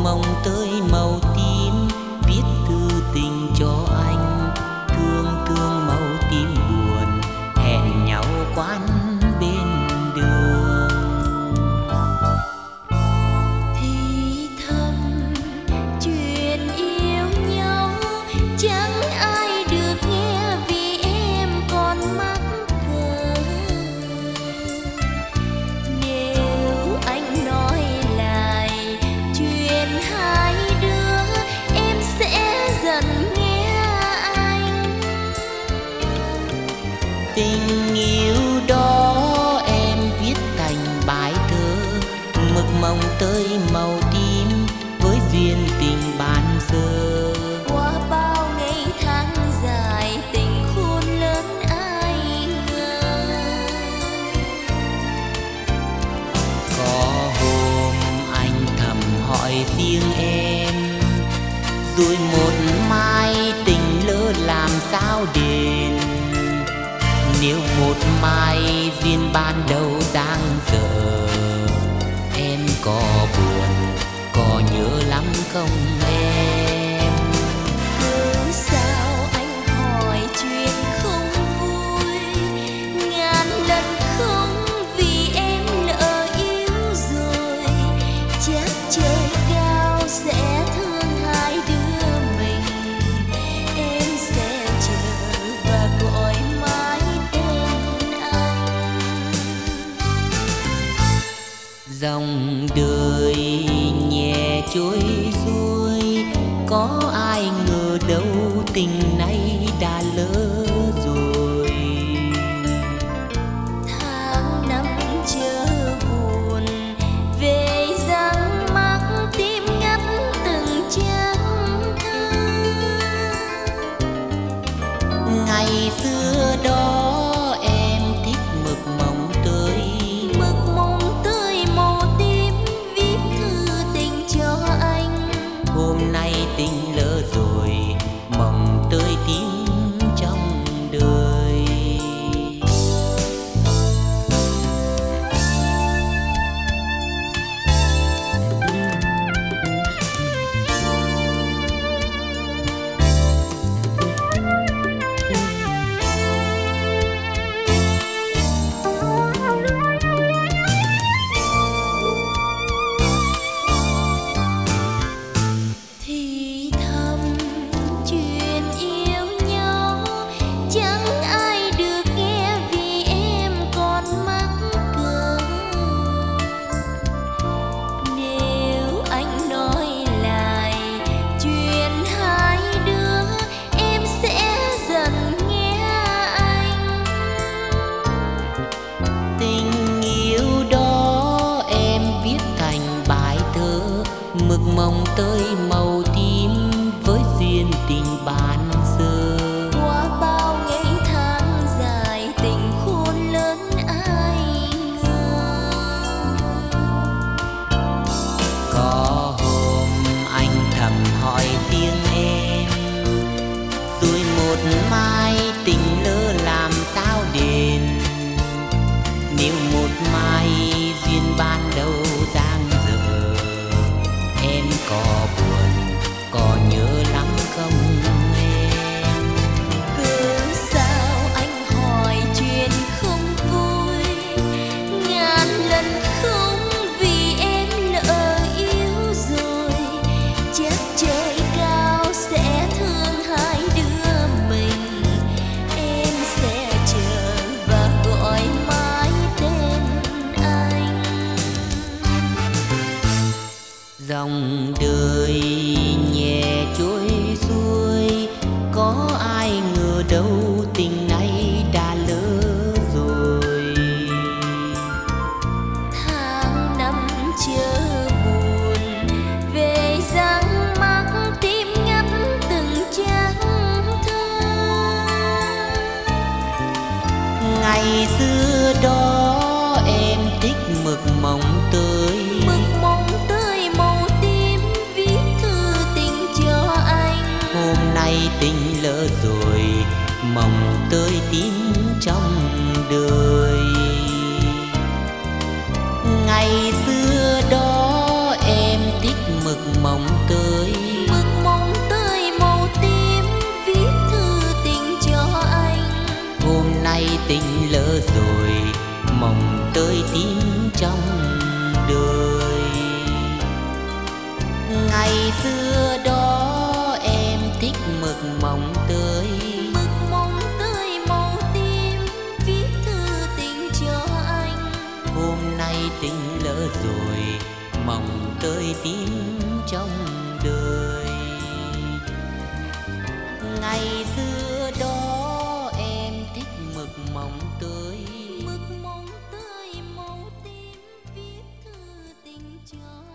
mồng tơi màu tím, viết thư tình cho anh. Thương thương màu tím buồn, hẹn nhau quán bên đường. Thì thầm chuyện yêu nhau, chẳng ai được nghe vì em còn mắc cỡ. Nếu anh nói lại chuyện hai đứa, em sẽ dần nghe anh. Tình yêu đó em viết thành bài thơ, mực mồng tơi màu tím với duyên tình ban sơ. Qua bao ngày tháng dài, tình khôn lớn ai ngờ. Có hôm anh thầm hỏi riêng em, rồi một mai tình lỡ làm sao đền. Nếu một mai duyên ban đầu dang dở, em có buồn, có nhớ lắm không em? Cứ sao anh hỏi chuyện không vui, ngàn lần không vì em lỡ yêu rồi. Chắc trời cao sẽ thương hai đứa mình, em sẽ chờ và gọi mãi tên anh. Dòng đời nhẹ trôi xuôi, có ai ngờ đâu tình này đã lỡ rồi. Tháng năm chờ buồn, về răng mắc tim ngắt từng trang thơ. Ngày xưa đó em thích mực mồng tơi, Mực mông tươi màu tím, viết thư tình cho anh. hôm nay tình lỡ rồi, mồng tơi tím trong đời. Thì thầm chuyện yêu nhau, chẳng ai được nghe vì em còn mắc cỡ. Nếu anh nói lại chuyện hai đứa, em sẽ dần nghe anh. Tình yêu đó em viết thành bài thơ, mực mồng tơi màu tím với duyên tình ban sơ. Qua bao ngày tháng dài, tình khôn lớn ai ngờ. Có hôm anh thầm hỏi riêng em, rồi một mai tình lỡ làm sao đền. Nếu một mai duyên ban đầu dang dở, em có buồn, có nhớ lắm không em? tím trong đời. Ngày xưa đó em thích mực mỏng tươi, mực mỏng tươi màu tím, viết thư tình cho anh. hôm nay tình lỡ rồi, mỏng tươi tím trong đời. Ngày xưa đó em thích mực mỏng tươi, mực mỏng tươi màu tím, viết thư tình cho